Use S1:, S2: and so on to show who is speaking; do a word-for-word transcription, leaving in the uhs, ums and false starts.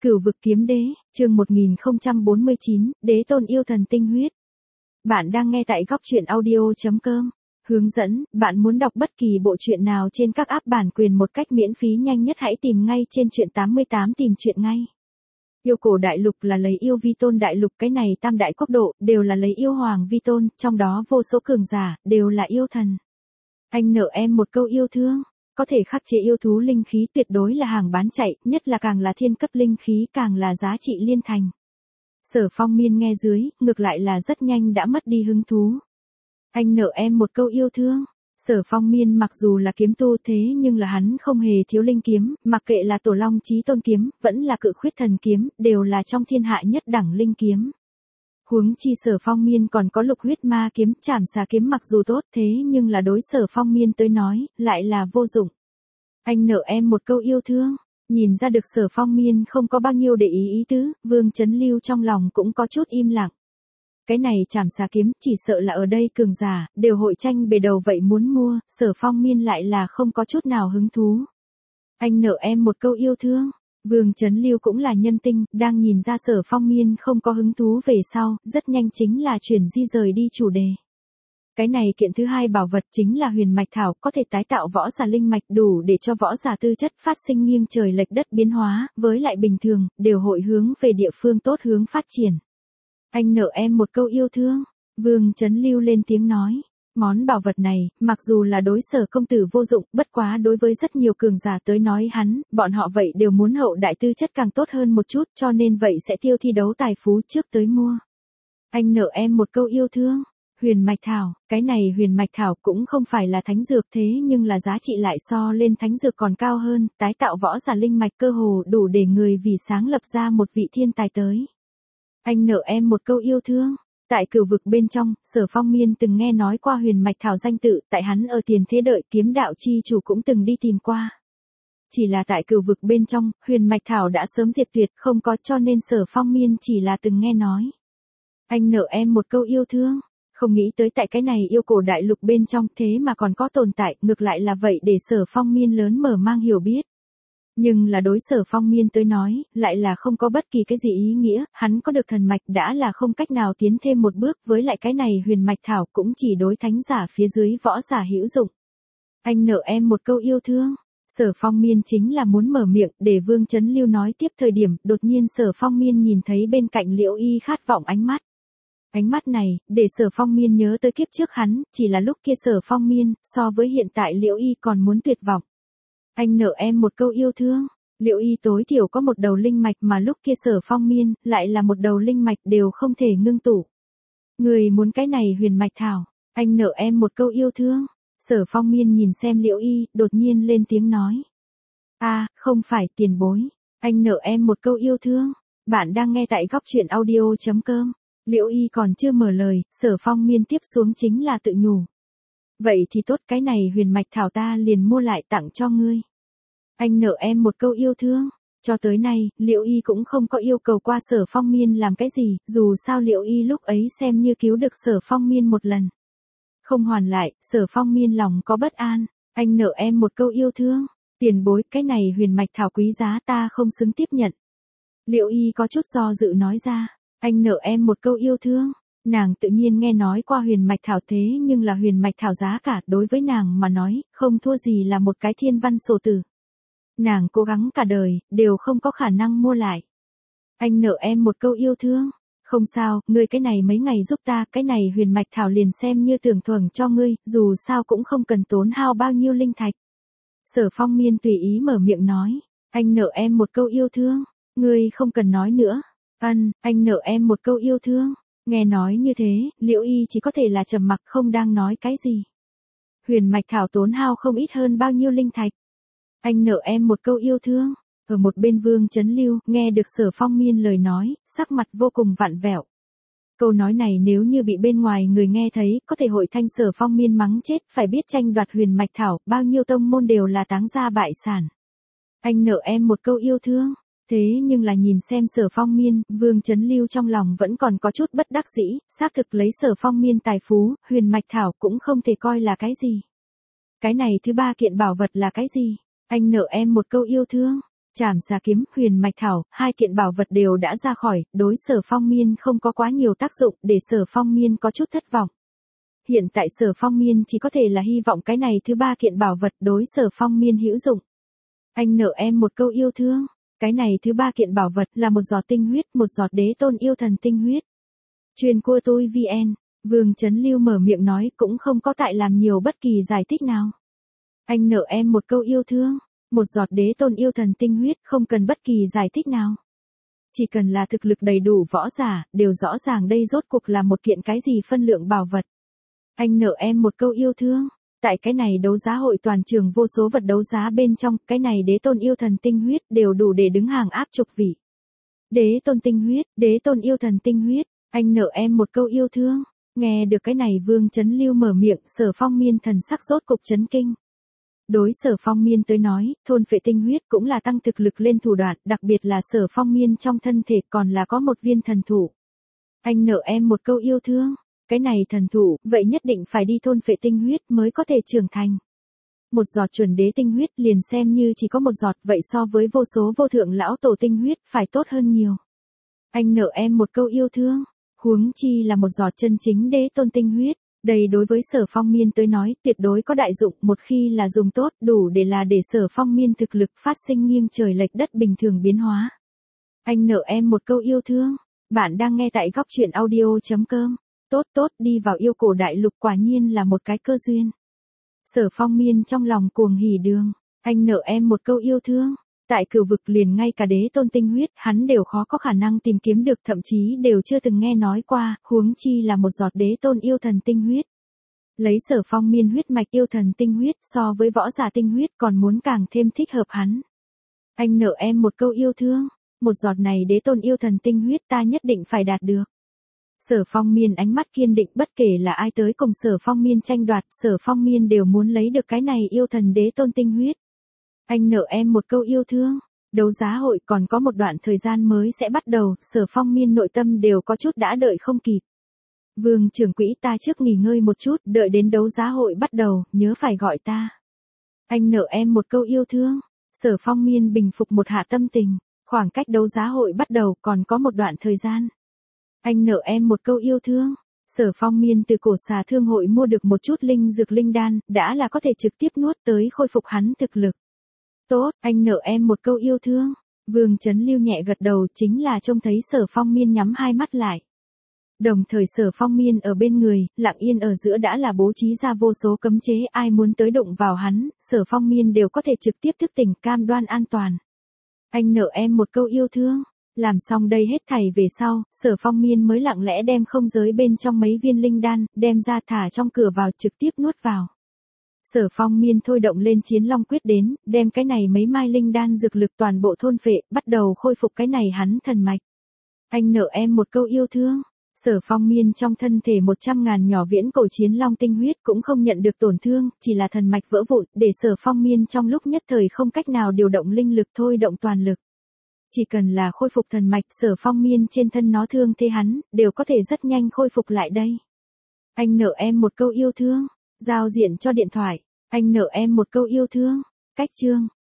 S1: Cửu vực kiếm đế, chương một nghìn không trăm bốn mươi chín, đế tôn yêu thần tinh huyết. Bạn đang nghe tại góc truyện audio chấm com. Hướng dẫn, bạn muốn đọc bất kỳ bộ truyện nào trên các app bản quyền một cách miễn phí nhanh nhất hãy tìm ngay trên truyện tám mươi tám tìm truyện ngay. Yêu cổ đại lục là lấy yêu vi tôn đại lục, cái này tam đại quốc độ, đều là lấy yêu hoàng vi tôn, trong đó vô số cường giả, đều là yêu thần. Anh nợ em một câu yêu thương. Có thể khắc chế yêu thú linh khí tuyệt đối là hàng bán chạy, nhất là càng là thiên cấp linh khí càng là giá trị liên thành. Sở Phong Miên nghe dưới, ngược lại là rất nhanh đã mất đi hứng thú. Anh nợ em một câu yêu thương. Sở Phong Miên mặc dù là kiếm tu thế nhưng là hắn không hề thiếu linh kiếm, mặc kệ là Tổ Long Chí Tôn kiếm, vẫn là Cự Khuyết Thần kiếm, đều là trong thiên hạ nhất đẳng linh kiếm. Huống chi Sở Phong Miên còn có Lục Huyết Ma kiếm, Trảm Xà kiếm mặc dù tốt thế nhưng là đối Sở Phong Miên tới nói, lại là vô dụng. Anh nợ em một câu yêu thương. Nhìn ra được Sở Phong Miên không có bao nhiêu để ý ý tứ, Vương Chấn Lưu trong lòng cũng có chút im lặng. Cái này Trảm Xà kiếm, chỉ sợ là ở đây cường giả, đều hội tranh bề đầu vậy muốn mua, Sở Phong Miên lại là không có chút nào hứng thú. Anh nợ em một câu yêu thương. Vương Chấn Lưu cũng là nhân tinh, đang nhìn ra Sở Phong Miên không có hứng thú về sau, rất nhanh chính là chuyển di rời đi chủ đề. Cái này kiện thứ hai bảo vật chính là huyền mạch thảo, có thể tái tạo võ giả linh mạch, đủ để cho võ giả tư chất phát sinh nghiêng trời lệch đất biến hóa, với lại bình thường, đều hội hướng về địa phương tốt hướng phát triển. Anh nợ em một câu yêu thương. Vương Chấn Lưu lên tiếng nói. Món bảo vật này, mặc dù là đối Sở công tử vô dụng, bất quá đối với rất nhiều cường giả tới nói hắn, bọn họ vậy đều muốn hậu đại tư chất càng tốt hơn một chút, cho nên vậy sẽ tiêu thi đấu tài phú trước tới mua. Anh nợ em một câu yêu thương. Huyền mạch thảo, cái này huyền mạch thảo cũng không phải là thánh dược thế nhưng là giá trị lại so lên thánh dược còn cao hơn, tái tạo võ giả linh mạch cơ hồ đủ để người vì sáng lập ra một vị thiên tài tới. Anh nợ em một câu yêu thương. Tại cửu vực bên trong, Sở Phong Miên từng nghe nói qua huyền mạch thảo danh tự, tại hắn ở tiền thế đợi kiếm đạo chi chủ cũng từng đi tìm qua. Chỉ là tại cửu vực bên trong, huyền mạch thảo đã sớm diệt tuyệt không có, cho nên Sở Phong Miên chỉ là từng nghe nói. Anh nợ em một câu yêu thương. Không nghĩ tới tại cái này yêu cổ đại lục bên trong thế mà còn có tồn tại, ngược lại là vậy để Sở Phong Miên lớn mở mang hiểu biết. Nhưng là đối Sở Phong Miên tới nói, lại là không có bất kỳ cái gì ý nghĩa, hắn có được thần mạch đã là không cách nào tiến thêm một bước, với lại cái này huyền mạch thảo cũng chỉ đối thánh giả phía dưới võ giả hữu dụng. Anh nợ em một câu yêu thương. Sở Phong Miên chính là muốn mở miệng để Vương Chấn Lưu nói tiếp thời điểm, đột nhiên Sở Phong Miên nhìn thấy bên cạnh Liễu Y khát vọng ánh mắt. Ánh mắt này, để Sở Phong Miên nhớ tới kiếp trước hắn, chỉ là lúc kia Sở Phong Miên, so với hiện tại Liễu Y còn muốn tuyệt vọng. Anh nợ em một câu yêu thương. Liễu Y tối thiểu có một đầu linh mạch mà lúc kia Sở Phong Miên, lại là một đầu linh mạch đều không thể ngưng tụ. Người muốn cái này huyền mạch thảo, anh nợ em một câu yêu thương. Sở Phong Miên nhìn xem Liễu Y, đột nhiên lên tiếng nói. a à, không phải tiền bối. Anh nợ em một câu yêu thương. Bạn đang nghe tại góc truyện audio chấm com. Liễu Y còn chưa mở lời, Sở Phong Miên tiếp xuống chính là tự nhủ. Vậy thì tốt, cái này huyền mạch thảo ta liền mua lại tặng cho ngươi. Anh nợ em một câu yêu thương. Cho tới nay, Liễu Y cũng không có yêu cầu qua Sở Phong Miên làm cái gì, dù sao Liễu Y lúc ấy xem như cứu được Sở Phong Miên một lần. Không hoàn lại, Sở Phong Miên lòng có bất an. Anh nợ em một câu yêu thương. Tiền bối, cái này huyền mạch thảo quý giá ta không xứng tiếp nhận. Liễu Y có chút do dự nói ra. Anh nợ em một câu yêu thương. Nàng tự nhiên nghe nói qua huyền mạch thảo thế nhưng là huyền mạch thảo giá cả đối với nàng mà nói, không thua gì là một cái thiên văn sổ tử. Nàng cố gắng cả đời, đều không có khả năng mua lại. Anh nợ em một câu yêu thương. Không sao, ngươi cái này mấy ngày giúp ta, cái này huyền mạch thảo liền xem như tưởng thưởng cho ngươi, dù sao cũng không cần tốn hao bao nhiêu linh thạch. Sở Phong Miên tùy ý mở miệng nói. Anh nợ em một câu yêu thương. Ngươi không cần nói nữa. Ân, anh nợ em một câu yêu thương. Nghe nói như thế, Liễu Y chỉ có thể là trầm mặc không đang nói cái gì. Huyền mạch thảo tốn hao không ít hơn bao nhiêu linh thạch. Anh nợ em một câu yêu thương. Ở một bên Vương Chấn Lưu, nghe được Sở Phong Miên lời nói, sắc mặt vô cùng vặn vẹo. Câu nói này nếu như bị bên ngoài người nghe thấy, có thể hội thanh Sở Phong Miên mắng chết, phải biết tranh đoạt huyền mạch thảo, bao nhiêu tông môn đều là táng gia bại sản. Anh nợ em một câu yêu thương. Thế nhưng là nhìn xem Sở Phong Miên, Vương Chấn Lưu trong lòng vẫn còn có chút bất đắc dĩ, xác thực lấy Sở Phong Miên tài phú, huyền mạch thảo cũng không thể coi là cái gì. Cái này thứ ba kiện bảo vật là cái gì? Anh nợ em một câu yêu thương. Trảm xà kiếm, huyền mạch thảo, hai kiện bảo vật đều đã ra khỏi, đối Sở Phong Miên không có quá nhiều tác dụng, để Sở Phong Miên có chút thất vọng. Hiện tại Sở Phong Miên chỉ có thể là hy vọng cái này thứ ba kiện bảo vật đối Sở Phong Miên hữu dụng. Anh nợ em một câu yêu thương, cái này thứ ba kiện bảo vật là một giọt tinh huyết, một giọt đế tôn yêu thần tinh huyết. Truyền cua tôi vê en, Vương Chấn Lưu mở miệng nói cũng không có tại làm nhiều bất kỳ giải thích nào. Anh nợ em một câu yêu thương, một giọt đế tôn yêu thần tinh huyết không cần bất kỳ giải thích nào. Chỉ cần là thực lực đầy đủ võ giả, đều rõ ràng đây rốt cuộc là một kiện cái gì phân lượng bảo vật. Anh nợ em một câu yêu thương, tại cái này đấu giá hội toàn trường vô số vật đấu giá bên trong, cái này đế tôn yêu thần tinh huyết đều đủ để đứng hàng áp chục vị. Đế tôn tinh huyết, đế tôn yêu thần tinh huyết, anh nợ em một câu yêu thương. Nghe được cái này Vương Chấn Lưu mở miệng, Sở Phong Miên thần sắc rốt cục chấn kinh. Đối Sở Phong Miên tới nói, thôn phệ tinh huyết cũng là tăng thực lực lên thủ đoạn, đặc biệt là Sở Phong Miên trong thân thể còn là có một viên thần thủ. Anh nợ em một câu yêu thương, cái này thần thủ, vậy nhất định phải đi thôn phệ tinh huyết mới có thể trưởng thành. Một giọt chuẩn đế tinh huyết liền xem như chỉ có một giọt, vậy so với vô số vô thượng lão tổ tinh huyết phải tốt hơn nhiều. Anh nợ em một câu yêu thương, huống chi là một giọt chân chính đế tôn tinh huyết. Đây đối với Sở Phong Miên tới nói tuyệt đối có đại dụng, một khi là dùng tốt đủ để là để Sở Phong Miên thực lực phát sinh nghiêng trời lệch đất bình thường biến hóa. Anh nợ em một câu yêu thương, bạn đang nghe tại góc truyện audio chấm com. Tốt tốt, đi vào yêu cổ đại lục quả nhiên là một cái cơ duyên. Sở Phong Miên trong lòng cuồng hỉ đường, anh nợ em một câu yêu thương. Tại cửu vực liền ngay cả đế tôn tinh huyết hắn đều khó có khả năng tìm kiếm được, thậm chí đều chưa từng nghe nói qua, huống chi là một giọt đế tôn yêu thần tinh huyết. Lấy Sở Phong Miên huyết mạch yêu thần tinh huyết so với võ giả tinh huyết còn muốn càng thêm thích hợp hắn. Anh nợ em một câu yêu thương, một giọt này đế tôn yêu thần tinh huyết ta nhất định phải đạt được. Sở Phong Miên ánh mắt kiên định, bất kể là ai tới cùng Sở Phong Miên tranh đoạt, Sở Phong Miên đều muốn lấy được cái này yêu thần đế tôn tinh huyết. Anh nợ em một câu yêu thương, đấu giá hội còn có một đoạn thời gian mới sẽ bắt đầu, Sở Phong Miên nội tâm đều có chút đã đợi không kịp. Vương trưởng quỹ, ta trước nghỉ ngơi một chút, đợi đến đấu giá hội bắt đầu, nhớ phải gọi ta. Anh nợ em một câu yêu thương, Sở Phong Miên bình phục một hạ tâm tình, khoảng cách đấu giá hội bắt đầu còn có một đoạn thời gian. Anh nợ em một câu yêu thương. Sở Phong Miên từ cổ xà thương hội mua được một chút linh dược linh đan, đã là có thể trực tiếp nuốt tới khôi phục hắn thực lực. Tốt, anh nợ em một câu yêu thương. Vương Chấn Lưu nhẹ gật đầu, chính là trông thấy Sở Phong Miên nhắm hai mắt lại. Đồng thời Sở Phong Miên ở bên người, lặng yên ở giữa đã là bố trí ra vô số cấm chế, ai muốn tới đụng vào hắn, Sở Phong Miên đều có thể trực tiếp thức tỉnh, cam đoan an toàn. Anh nợ em một câu yêu thương. Làm xong đây hết thảy về sau, Sở Phong Miên mới lặng lẽ đem không giới bên trong mấy viên linh đan, đem ra thả trong cửa vào, trực tiếp nuốt vào. Sở Phong Miên thôi động lên Chiến Long quyết đến, đem cái này mấy mai linh đan dược lực toàn bộ thôn phệ, bắt đầu khôi phục cái này hắn thần mạch. Anh nợ em một câu yêu thương. Sở Phong Miên trong thân thể một trăm ngàn nhỏ viễn cổ Chiến Long tinh huyết cũng không nhận được tổn thương, chỉ là thần mạch vỡ vụn, để Sở Phong Miên trong lúc nhất thời không cách nào điều động linh lực thôi động toàn lực. Chỉ cần là khôi phục thần mạch, Sở Phong Miên trên thân nó thương thế hắn, đều có thể rất nhanh khôi phục lại đây. Anh nợ em một câu yêu thương. Giao diện cho điện thoại. Anh nợ em một câu yêu thương. Cách chương.